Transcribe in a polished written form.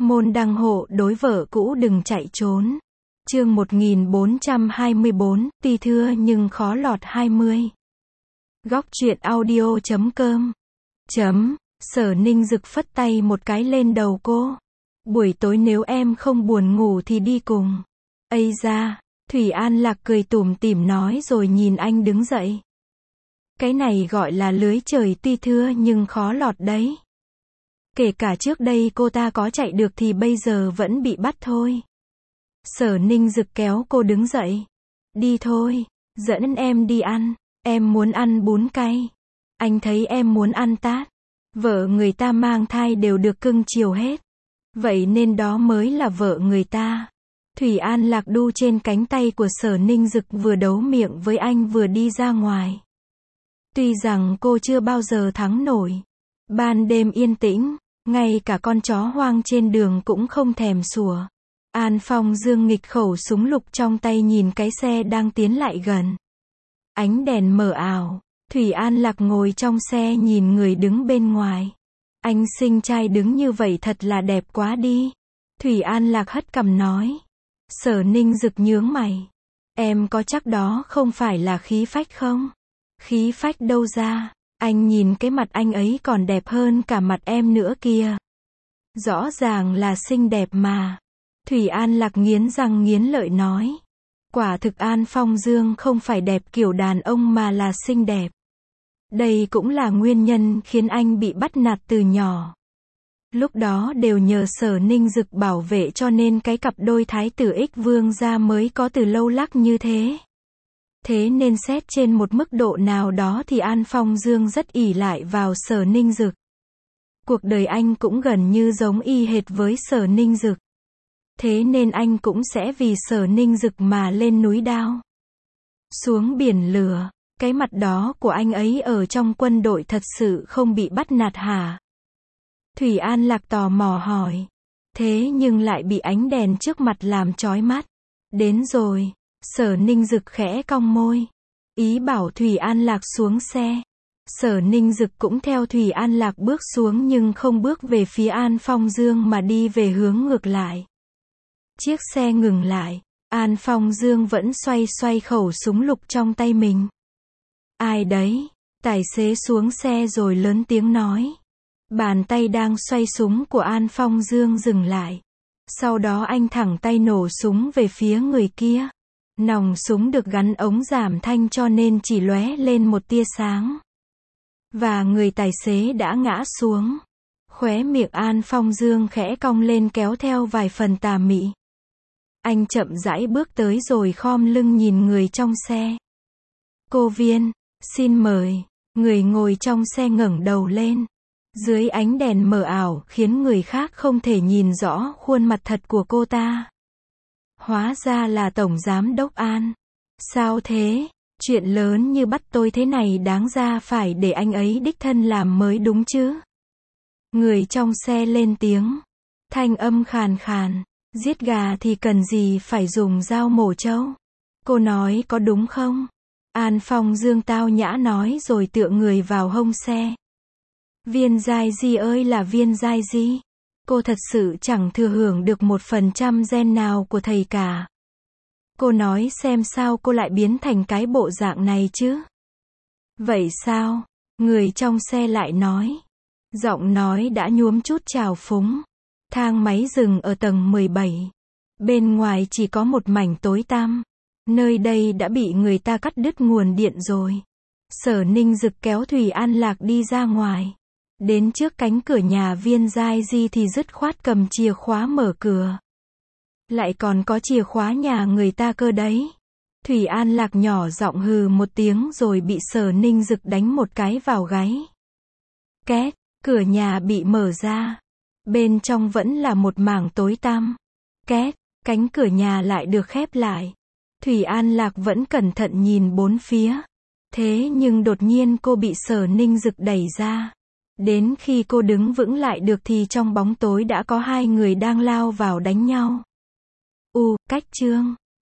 Môn đăng hộ đối vợ cũ đừng chạy trốn. Chương 1424, tuy thưa nhưng khó lọt 20. Góc truyện audio.com. Sở Ninh Dực phất tay một cái lên đầu cô. Buổi tối nếu em không buồn ngủ thì đi cùng. Ây da, Thủy An Lạc cười tủm tỉm nói rồi nhìn anh đứng dậy. Cái này gọi là lưới trời tuy thưa nhưng khó lọt đấy. Kể cả trước đây cô ta có chạy được thì bây giờ vẫn bị bắt thôi. Sở Ninh Dực kéo cô đứng dậy. Đi thôi, dẫn em đi ăn. Em muốn ăn bún cay. Anh thấy em muốn ăn tát. Vợ người ta mang thai đều được cưng chiều hết. Vậy nên đó mới là vợ người ta. Thủy An Lạc đu trên cánh tay của Sở Ninh Dực vừa đấu miệng với anh vừa đi ra ngoài. Tuy rằng cô chưa bao giờ thắng nổi. Ban đêm yên tĩnh, ngay cả con chó hoang trên đường cũng không thèm sủa. An Phong Dương nghịch khẩu súng lục trong tay nhìn cái xe đang tiến lại gần. Ánh đèn mờ ảo, Thủy An Lạc ngồi trong xe nhìn người đứng bên ngoài. Anh xinh trai đứng như vậy thật là đẹp quá đi. Thủy An Lạc hất cằm nói. Sở Ninh Dực nhướng mày. Em có chắc đó không phải là khí phách không? Khí phách đâu ra, anh nhìn cái mặt anh ấy còn đẹp hơn cả mặt em nữa kìa. Rõ ràng là xinh đẹp mà. Thủy An Lạc nghiến răng nghiến lợi nói. Quả thực An Phong Dương không phải đẹp kiểu đàn ông mà là xinh đẹp. Đây cũng là nguyên nhân khiến anh bị bắt nạt từ nhỏ. Lúc đó đều nhờ Sở Ninh Dực bảo vệ cho nên cái cặp đôi thái tử Ích Vương gia mới có từ lâu lắc như thế. Thế nên xét trên một mức độ nào đó thì An Phong Dương rất ỷ lại vào Sở Ninh Dực. Cuộc đời anh cũng gần như giống y hệt với Sở Ninh Dực. Thế nên anh cũng sẽ vì Sở Ninh Dực mà lên núi đao, xuống biển lửa. Cái mặt đó của anh ấy ở trong quân đội thật sự không bị bắt nạt hả? Thủy An Lạc tò mò hỏi. Thế nhưng lại bị ánh đèn trước mặt làm chói mắt. Đến rồi. Sở Ninh Dực khẽ cong môi. Ý bảo Thủy An Lạc xuống xe. Sở Ninh Dực cũng theo Thủy An Lạc bước xuống nhưng không bước về phía An Phong Dương mà đi về hướng ngược lại. Chiếc xe ngừng lại. An Phong Dương vẫn xoay xoay khẩu súng lục trong tay mình. Ai đấy? Tài xế xuống xe rồi lớn tiếng nói. Bàn tay đang xoay súng của An Phong Dương dừng lại. Sau đó anh thẳng tay nổ súng về phía người kia. Nòng súng được gắn ống giảm thanh cho nên chỉ lóe lên một tia sáng. Và người tài xế đã ngã xuống. Khóe miệng An Phong Dương khẽ cong lên kéo theo vài phần tà mị. Anh chậm rãi bước tới rồi khom lưng nhìn người trong xe. Cô Viên, xin mời. Người ngồi trong xe ngẩng đầu lên. Dưới ánh đèn mờ ảo khiến người khác không thể nhìn rõ khuôn mặt thật của cô ta. Hóa ra là Tổng Giám Đốc An. Sao thế? Chuyện lớn như bắt tôi thế này đáng ra phải để anh ấy đích thân làm mới đúng chứ. Người trong xe lên tiếng. Thanh âm khàn khàn. Giết gà thì cần gì phải dùng dao mổ trâu. Cô nói có đúng không? An Phong Dương tao nhã nói rồi tựa người vào hông xe. Viên Giai Di ơi là Viên Giai Di. Cô thật sự chẳng thừa hưởng được 1% gen nào của thầy cả. Cô nói xem sao cô lại biến thành cái bộ dạng này chứ? Vậy sao? Người trong xe lại nói. Giọng nói đã nhuốm chút trào phúng. Thang máy dừng ở tầng 17. Bên ngoài chỉ có một mảnh tối tăm. Nơi đây đã bị người ta cắt đứt nguồn điện rồi. Sở Ninh Dực kéo Thủy An Lạc đi ra ngoài. Đến trước cánh cửa nhà Viên Giai Di thì dứt khoát cầm chìa khóa mở cửa. Lại còn có chìa khóa nhà người ta cơ đấy. Thủy An Lạc nhỏ giọng hừ một tiếng rồi bị Sở Ninh Dực đánh một cái vào gáy. Két, cửa nhà bị mở ra. Bên trong vẫn là một mảng tối tăm. Két, cánh cửa nhà lại được khép lại. Thủy An Lạc vẫn cẩn thận nhìn bốn phía. Thế nhưng đột nhiên cô bị Sở Ninh Dực đẩy ra. Đến khi cô đứng vững lại được thì trong bóng tối đã có hai người đang lao vào đánh nhau. Cách chương